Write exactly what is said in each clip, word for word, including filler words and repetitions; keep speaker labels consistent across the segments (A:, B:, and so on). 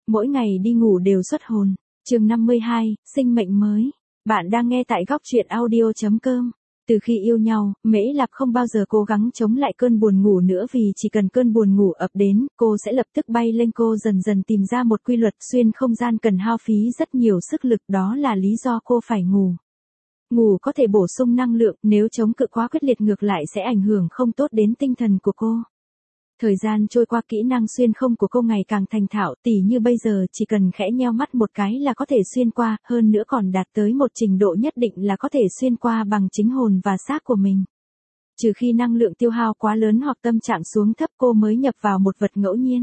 A: Mỗi ngày đi ngủ đều xuất hồn. Chương năm mươi hai, sinh mệnh mới. Bạn đang nghe tại góc truyện audio chấm com. Từ khi yêu nhau, Mễ Lạp không bao giờ cố gắng chống lại cơn buồn ngủ nữa vì chỉ cần cơn buồn ngủ ập đến, cô sẽ lập tức bay lên. Cô dần dần tìm ra một quy luật xuyên không gian cần hao phí rất nhiều sức lực, đó là lý do cô phải ngủ. Ngủ có thể bổ sung năng lượng, nếu chống cự quá quyết liệt ngược lại sẽ ảnh hưởng không tốt đến tinh thần của cô. Thời gian trôi qua, kỹ năng xuyên không của cô ngày càng thành thạo, tỉ như bây giờ chỉ cần khẽ nheo mắt một cái là có thể xuyên qua, hơn nữa còn đạt tới một trình độ nhất định là có thể xuyên qua bằng chính hồn và xác của mình. Trừ khi năng lượng tiêu hao quá lớn hoặc tâm trạng xuống thấp, cô mới nhập vào một vật ngẫu nhiên.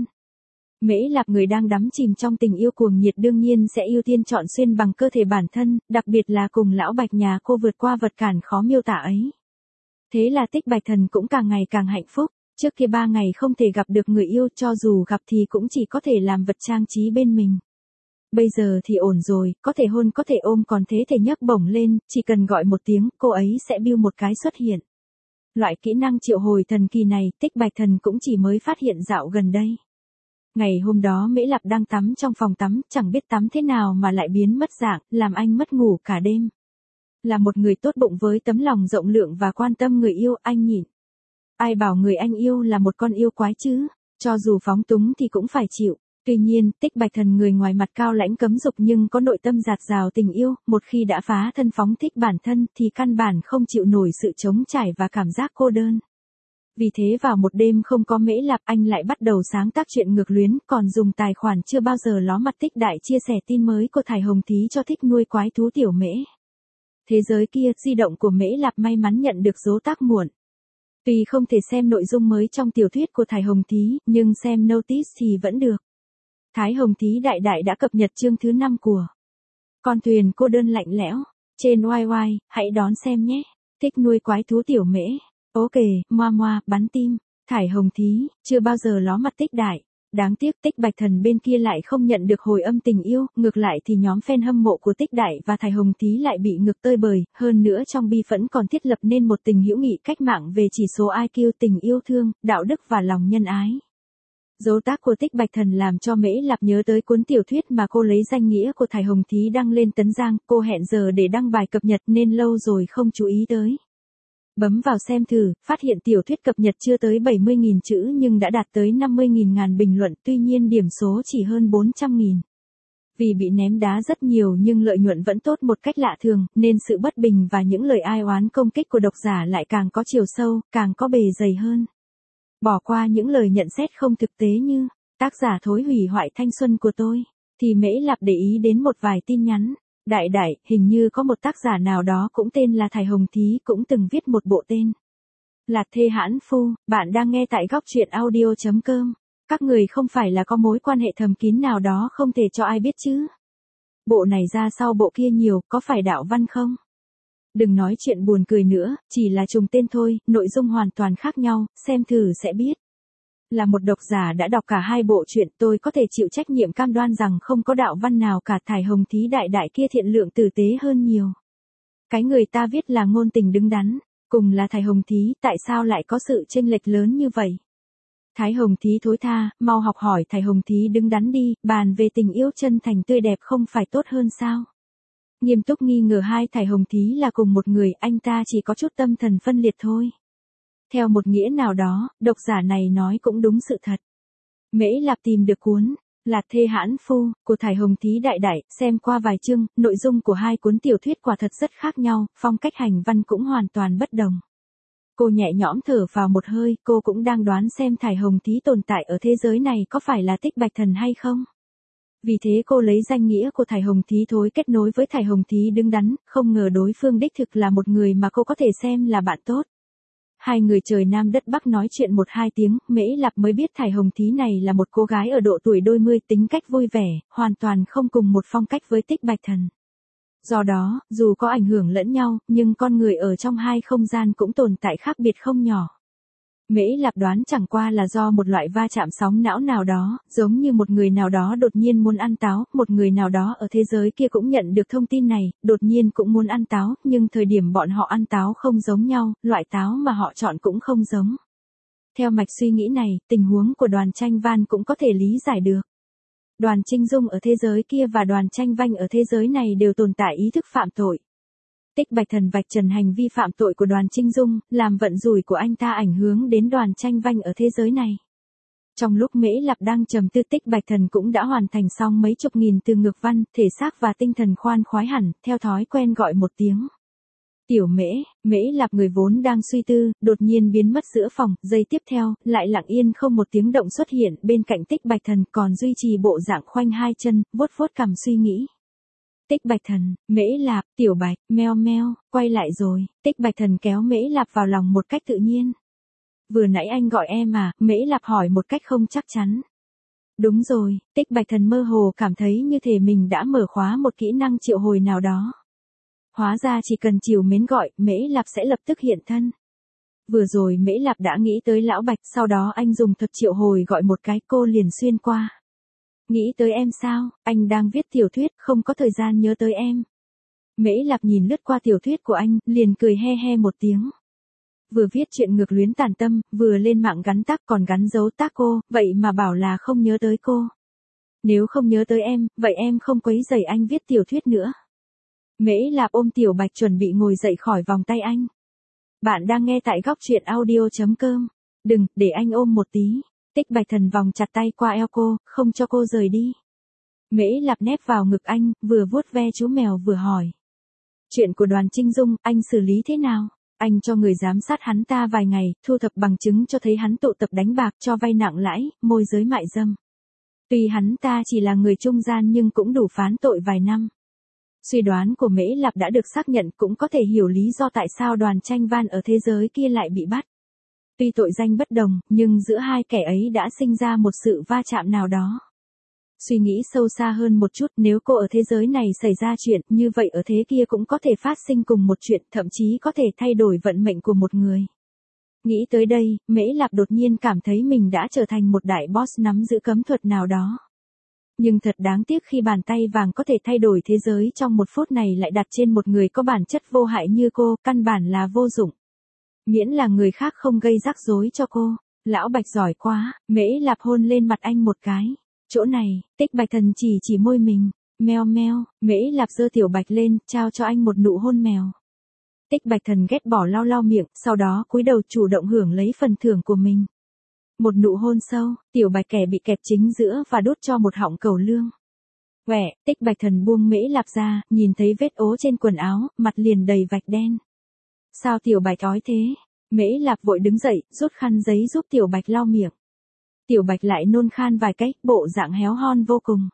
A: Mễ Lạp, người đang đắm chìm trong tình yêu cuồng nhiệt, đương nhiên sẽ ưu tiên chọn xuyên bằng cơ thể bản thân, đặc biệt là cùng lão Bạch nhà cô vượt qua vật cản khó miêu tả ấy. Thế là Tích Bạch Thần cũng càng ngày càng hạnh phúc. Trước kia ba ngày không thể gặp được người yêu, cho dù gặp thì cũng chỉ có thể làm vật trang trí bên mình. Bây giờ thì ổn rồi, có thể hôn có thể ôm, còn thế thể nhấc bổng lên, chỉ cần gọi một tiếng, cô ấy sẽ biu một cái xuất hiện. Loại kỹ năng triệu hồi thần kỳ này, Tích Bạch Thần cũng chỉ mới phát hiện dạo gần đây. Ngày hôm đó Mễ Lạp đang tắm trong phòng tắm, chẳng biết tắm thế nào mà lại biến mất dạng, làm anh mất ngủ cả đêm. Là một người tốt bụng với tấm lòng rộng lượng và quan tâm người yêu, anh nhịn. Ai bảo người anh yêu là một con yêu quái chứ, cho dù phóng túng thì cũng phải chịu. Tuy nhiên, Tích Bạch Thần người ngoài mặt cao lãnh cấm dục nhưng có nội tâm dạt dào tình yêu, một khi đã phá thân phóng thích bản thân thì căn bản không chịu nổi sự trống trải và cảm giác cô đơn. Vì thế vào một đêm không có Mễ Lạp, anh lại bắt đầu sáng tác chuyện ngược luyến, còn dùng tài khoản chưa bao giờ ló mặt Tích Đại chia sẻ tin mới của Thải Hồng Thí cho thích nuôi quái thú tiểu Mễ. Thế giới kia, di động của Mễ Lạp may mắn nhận được dấu tác muộn. Tuy không thể xem nội dung mới trong tiểu thuyết của Thải Hồng Thí, nhưng xem notice thì vẫn được. Thái Hồng Thí đại đại đã cập nhật chương thứ năm của Con thuyền cô đơn lạnh lẽo. Trên oai oai, hãy đón xem nhé. Thích nuôi quái thú tiểu Mễ. Ok, moa moa, bắn tim. Thải Hồng Thí, chưa bao giờ ló mặt Tích Đại. Đáng tiếc Tích Bạch Thần bên kia lại không nhận được hồi âm tình yêu, ngược lại thì nhóm fan hâm mộ của Tích Đại và Thải Hồng Thí lại bị ngược tơi bời, hơn nữa trong bi phẫn còn thiết lập nên một tình hữu nghị cách mạng về chỉ số i kiu, tình yêu thương, đạo đức và lòng nhân ái. Dấu tác của Tích Bạch Thần làm cho Mễ Lạp nhớ tới cuốn tiểu thuyết mà cô lấy danh nghĩa của Thải Hồng Thí đăng lên Tấn Giang, cô hẹn giờ để đăng bài cập nhật nên lâu rồi không chú ý tới. Bấm vào xem thử, phát hiện tiểu thuyết cập nhật chưa tới bảy mươi nghìn chữ nhưng đã đạt tới năm mươi nghìn ngàn bình luận, tuy nhiên điểm số chỉ hơn bốn trăm nghìn. Vì bị ném đá rất nhiều nhưng lợi nhuận vẫn tốt một cách lạ thường, nên sự bất bình và những lời ai oán công kích của độc giả lại càng có chiều sâu, càng có bề dày hơn. Bỏ qua những lời nhận xét không thực tế như, tác giả thối hủy hoại thanh xuân của tôi, thì Mễ Lạp để ý đến một vài tin nhắn. Đại đại, hình như có một tác giả nào đó cũng tên là Thải Hồng Thí cũng từng viết một bộ tên Lạt Thê Hãn Phu. Bạn đang nghe tại góc truyện audio chấm com. Các người không phải là có mối quan hệ thầm kín nào đó không thể cho ai biết chứ? Bộ này ra sau bộ kia nhiều, có phải đạo văn không? Đừng nói chuyện buồn cười nữa, chỉ là trùng tên thôi, nội dung hoàn toàn khác nhau, xem thử sẽ biết. Là một độc giả đã đọc cả hai bộ truyện, tôi có thể chịu trách nhiệm cam đoan rằng không có đạo văn nào cả. Thải Hồng Thí đại đại kia thiện lượng tử tế hơn nhiều. Cái người ta viết là ngôn tình đứng đắn, cùng là Thải Hồng Thí, tại sao lại có sự chênh lệch lớn như vậy? Thái Hồng Thí thối tha, mau học hỏi Thải Hồng Thí đứng đắn đi, bàn về tình yêu chân thành tươi đẹp không phải tốt hơn sao? Nghiêm túc nghi ngờ hai Thải Hồng Thí là cùng một người, anh ta chỉ có chút tâm thần phân liệt thôi. Theo một nghĩa nào đó, độc giả này nói cũng đúng sự thật. Mễ Lạp tìm được cuốn Lạt Thê Hãn Phu của Thải Hồng Thí đại đại, xem qua vài chương, nội dung của hai cuốn tiểu thuyết quả thật rất khác nhau, phong cách hành văn cũng hoàn toàn bất đồng. Cô nhẹ nhõm thở vào một hơi, cô cũng đang đoán xem Thải Hồng Thí tồn tại ở thế giới này có phải là Tích Bạch Thần hay không. Vì thế cô lấy danh nghĩa của Thải Hồng Thí thối kết nối với Thải Hồng Thí đứng đắn, không ngờ đối phương đích thực là một người mà cô có thể xem là bạn tốt. Hai người trời Nam đất Bắc nói chuyện một hai tiếng, Mễ Lạp mới biết Thải Hồng Thí này là một cô gái ở độ tuổi đôi mươi, tính cách vui vẻ, hoàn toàn không cùng một phong cách với Tích Bạch Thần. Do đó, dù có ảnh hưởng lẫn nhau, nhưng con người ở trong hai không gian cũng tồn tại khác biệt không nhỏ. Mễ Lạp đoán chẳng qua là do một loại va chạm sóng não nào đó, giống như một người nào đó đột nhiên muốn ăn táo, một người nào đó ở thế giới kia cũng nhận được thông tin này, đột nhiên cũng muốn ăn táo, nhưng thời điểm bọn họ ăn táo không giống nhau, loại táo mà họ chọn cũng không giống. Theo mạch suy nghĩ này, tình huống của Đoàn Tranh Văn cũng có thể lý giải được. Đoàn Trinh Dung ở thế giới kia và Đoàn Tranh Vanh ở thế giới này đều tồn tại ý thức phạm tội. Tích Bạch Thần vạch trần hành vi phạm tội của Đoàn Trinh Dung, làm vận rủi của anh ta ảnh hưởng đến Đoàn Tranh Vanh ở thế giới này. Trong lúc Mễ Lạp đang trầm tư, Tích Bạch Thần cũng đã hoàn thành xong mấy chục nghìn từ ngược văn, thể xác và tinh thần khoan khoái hẳn, theo thói quen gọi một tiếng. Tiểu Mễ. Mễ Lạp người vốn đang suy tư, đột nhiên biến mất giữa phòng, giây tiếp theo, lại lặng yên không một tiếng động xuất hiện bên cạnh Tích Bạch Thần, còn duy trì bộ dạng khoanh hai chân, vuốt vuốt cằm suy nghĩ. Tích Bạch Thần, Mễ Lạp, Tiểu Bạch, meo meo, quay lại rồi. Tích Bạch Thần kéo Mễ Lạp vào lòng một cách tự nhiên. Vừa nãy anh gọi em à? Mễ Lạp hỏi một cách không chắc chắn. Đúng rồi. Tích Bạch Thần mơ hồ cảm thấy như thể mình đã mở khóa một kỹ năng triệu hồi nào đó. Hóa ra chỉ cần chiều mến gọi, Mễ Lạp sẽ lập tức hiện thân. Vừa rồi Mễ Lạp đã nghĩ tới Lão Bạch, sau đó anh dùng thuật triệu hồi gọi một cái, cô liền xuyên qua. Nghĩ tới em sao? Anh đang viết tiểu thuyết, không có thời gian nhớ tới em. Mễ Lạp nhìn lướt qua tiểu thuyết của anh, liền cười he he một tiếng. Vừa viết chuyện ngược luyến tàn tâm, vừa lên mạng gắn tag còn gắn dấu tag cô, vậy mà bảo là không nhớ tới cô. Nếu không nhớ tới em, vậy em không quấy rầy anh viết tiểu thuyết nữa. Mễ Lạp ôm Tiểu Bạch chuẩn bị ngồi dậy khỏi vòng tay anh. Bạn đang nghe tại góc truyện audio chấm com. Đừng, để anh ôm một tí. Tích Bạch Thần vòng chặt tay qua eo cô, không cho cô rời đi. Mễ Lạp nép vào ngực anh, vừa vuốt ve chú mèo vừa hỏi. Chuyện của Đoàn Trinh Dung, anh xử lý thế nào? Anh cho người giám sát hắn ta vài ngày, thu thập bằng chứng cho thấy hắn tụ tập đánh bạc, cho vay nặng lãi, môi giới mại dâm. Tuy hắn ta chỉ là người trung gian nhưng cũng đủ phán tội vài năm. Suy đoán của Mễ Lạp đã được xác nhận, cũng có thể hiểu lý do tại sao Đoàn Tranh Van ở thế giới kia lại bị bắt. Tuy tội danh bất đồng, nhưng giữa hai kẻ ấy đã sinh ra một sự va chạm nào đó. Suy nghĩ sâu xa hơn một chút, nếu cô ở thế giới này xảy ra chuyện, như vậy ở thế kia cũng có thể phát sinh cùng một chuyện, thậm chí có thể thay đổi vận mệnh của một người. Nghĩ tới đây, Mễ Lạp đột nhiên cảm thấy mình đã trở thành một đại boss nắm giữ cấm thuật nào đó. Nhưng thật đáng tiếc khi bàn tay vàng có thể thay đổi thế giới trong một phút này lại đặt trên một người có bản chất vô hại như cô, căn bản là vô dụng. Miễn là người khác không gây rắc rối cho cô. Lão Bạch giỏi quá. Mễ Lạp hôn lên mặt anh một cái. Chỗ này. Tích Bạch Thần chỉ chỉ môi mình. Meo meo. Mễ Lạp giơ Tiểu Bạch lên, trao cho anh một nụ hôn mèo. Tích Bạch Thần ghét bỏ lau lau miệng, sau đó cúi đầu chủ động hưởng lấy phần thưởng của mình. Một nụ hôn sâu, Tiểu Bạch kẻ bị kẹp chính giữa và đút cho một họng cẩu lương. Quẻ. Tích Bạch Thần buông Mễ Lạp ra, nhìn thấy vết ố trên quần áo, mặt liền đầy vạch đen. Sao Tiểu Bạch ói thế? Mễ Lạp vội đứng dậy, rút khăn giấy giúp Tiểu Bạch lau miệng. Tiểu Bạch lại nôn khan vài cái, bộ dạng héo hon vô cùng.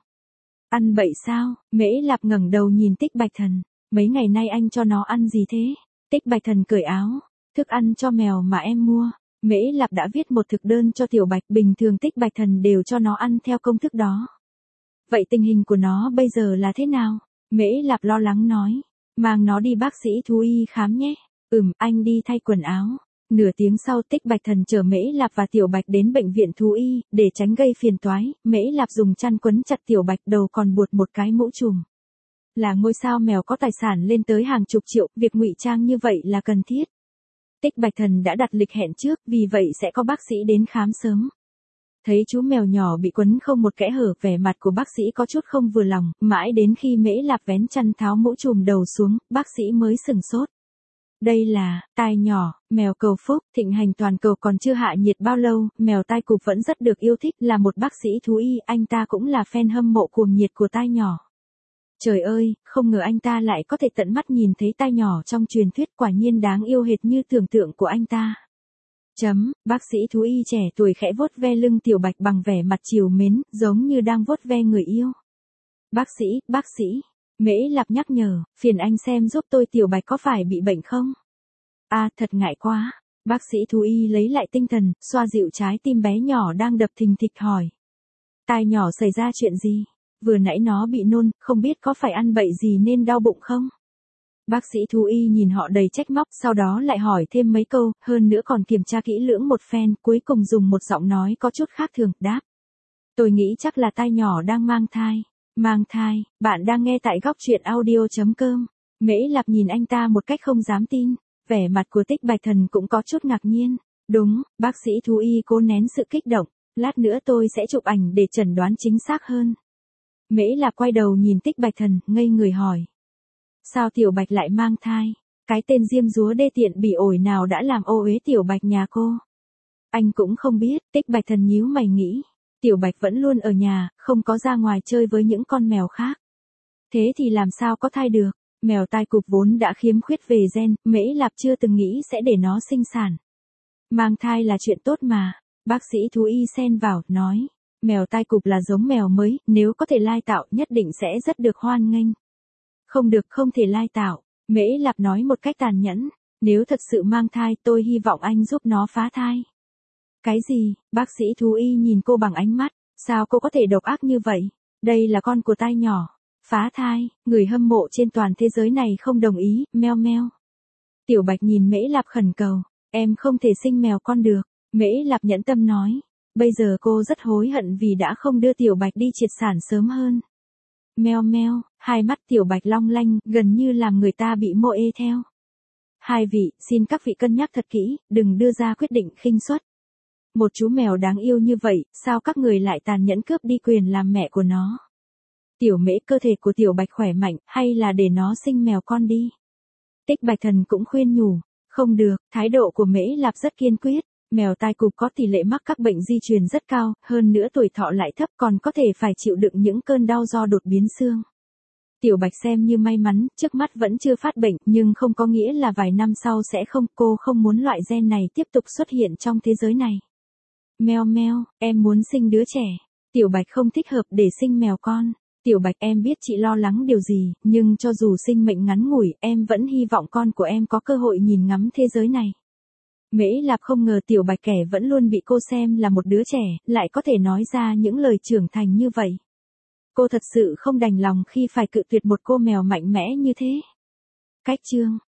A: Ăn bậy sao? Mễ Lạp ngẩng đầu nhìn Tích Bạch Thần. Mấy ngày nay anh cho nó ăn gì thế? Tích Bạch Thần cởi áo. Thức ăn cho mèo mà em mua. Mễ Lạp đã viết một thực đơn cho Tiểu Bạch, bình thường Tích Bạch Thần đều cho nó ăn theo công thức đó. Vậy tình hình của nó bây giờ là thế nào? Mễ Lạp lo lắng nói. Mang nó đi bác sĩ thú y khám nhé. Ừm, anh đi thay quần áo. Nửa tiếng sau Tích Bạch Thần chở Mễ Lạp và Tiểu Bạch đến bệnh viện thú y, để tránh gây phiền toái, Mễ Lạp dùng chăn quấn chặt Tiểu Bạch, đầu còn buộc một cái mũ trùm. Là ngôi sao mèo có tài sản lên tới hàng chục triệu, việc ngụy trang như vậy là cần thiết. Tích Bạch Thần đã đặt lịch hẹn trước, vì vậy sẽ có bác sĩ đến khám sớm. Thấy chú mèo nhỏ bị quấn không một kẽ hở, vẻ mặt của bác sĩ có chút không vừa lòng, mãi đến khi Mễ Lạp vén chăn tháo mũ trùm đầu xuống, bác sĩ mới sừng sốt. Đây là, tai nhỏ, mèo cầu phúc, thịnh hành toàn cầu còn chưa hạ nhiệt bao lâu, mèo tai cụp vẫn rất được yêu thích, là một bác sĩ thú y, anh ta cũng là fan hâm mộ cuồng nhiệt của tai nhỏ. Trời ơi, không ngờ anh ta lại có thể tận mắt nhìn thấy tai nhỏ trong truyền thuyết, quả nhiên đáng yêu hệt như tưởng tượng của anh ta. Chấm, bác sĩ thú y trẻ tuổi khẽ vuốt ve lưng Tiểu Bạch bằng vẻ mặt trìu mến, giống như đang vuốt ve người yêu. Bác sĩ, bác sĩ. Mễ Lạp nhắc nhở, phiền anh xem giúp tôi Tiểu Bạch có phải bị bệnh không? À, thật ngại quá. Bác sĩ thú y lấy lại tinh thần, xoa dịu trái tim bé nhỏ đang đập thình thịch hỏi. Tai nhỏ xảy ra chuyện gì? Vừa nãy nó bị nôn, không biết có phải ăn bậy gì nên đau bụng không? Bác sĩ thú y nhìn họ đầy trách móc, sau đó lại hỏi thêm mấy câu, hơn nữa còn kiểm tra kỹ lưỡng một phen, cuối cùng dùng một giọng nói có chút khác thường, đáp. Tôi nghĩ chắc là tai nhỏ đang mang thai. Mang thai, bạn đang nghe tại góc truyện audio chấm com. Mễ Lạp nhìn anh ta một cách không dám tin, vẻ mặt của Tích Bạch Thần cũng có chút ngạc nhiên. Đúng, bác sĩ thú y cố nén sự kích động, lát nữa tôi sẽ chụp ảnh để chẩn đoán chính xác hơn. Mễ Lạp quay đầu nhìn Tích Bạch Thần, ngây người hỏi. Sao Tiểu Bạch lại mang thai? Cái tên diêm dúa đê tiện bỉ ổi nào đã làm ô uế Tiểu Bạch nhà cô? Anh cũng không biết, Tích Bạch Thần nhíu mày nghĩ. Tiểu Bạch vẫn luôn ở nhà, không có ra ngoài chơi với những con mèo khác. Thế thì làm sao có thai được? Mèo tai cụp vốn đã khiếm khuyết về gen, Mễ Lạp chưa từng nghĩ sẽ để nó sinh sản. Mang thai là chuyện tốt mà. Bác sĩ thú y xen vào, nói. Mèo tai cụp là giống mèo mới, nếu có thể lai tạo nhất định sẽ rất được hoan nghênh. Không được, không thể lai tạo. Mễ Lạp nói một cách tàn nhẫn. Nếu thật sự mang thai tôi hy vọng anh giúp nó phá thai. Cái gì? Bác sĩ thú y nhìn cô bằng ánh mắt. Sao cô có thể độc ác như vậy? Đây là con của tai nhỏ. Phá thai, người hâm mộ trên toàn thế giới này không đồng ý, meo meo. Tiểu Bạch nhìn Mễ Lạp khẩn cầu. Em không thể sinh mèo con được. Mễ Lạp nhẫn tâm nói. Bây giờ cô rất hối hận vì đã không đưa Tiểu Bạch đi triệt sản sớm hơn. Meo meo, hai mắt Tiểu Bạch long lanh, gần như làm người ta bị mô ê theo. Hai vị, xin các vị cân nhắc thật kỹ, đừng đưa ra quyết định khinh suất. Một chú mèo đáng yêu như vậy, sao các người lại tàn nhẫn cướp đi quyền làm mẹ của nó? Tiểu Mễ, cơ thể của Tiểu Bạch khỏe mạnh, hay là để nó sinh mèo con đi? Tích Bạch Thần cũng khuyên nhủ. Không được, thái độ của Mễ Lạp rất kiên quyết. Mèo tai cụp có tỷ lệ mắc các bệnh di truyền rất cao, hơn nữa tuổi thọ lại thấp, còn có thể phải chịu đựng những cơn đau do đột biến xương. Tiểu Bạch xem như may mắn, trước mắt vẫn chưa phát bệnh, nhưng không có nghĩa là vài năm sau sẽ không, cô không muốn loại gen này tiếp tục xuất hiện trong thế giới này. Meo meo, em muốn sinh đứa trẻ. Tiểu Bạch không thích hợp để sinh mèo con. Tiểu Bạch, em biết chị lo lắng điều gì, nhưng cho dù sinh mệnh ngắn ngủi, em vẫn hy vọng con của em có cơ hội nhìn ngắm thế giới này. Mễ Lạp không ngờ Tiểu Bạch kẻ vẫn luôn bị cô xem là một đứa trẻ, lại có thể nói ra những lời trưởng thành như vậy. Cô thật sự không đành lòng khi phải cự tuyệt một cô mèo mạnh mẽ như thế. Cách chương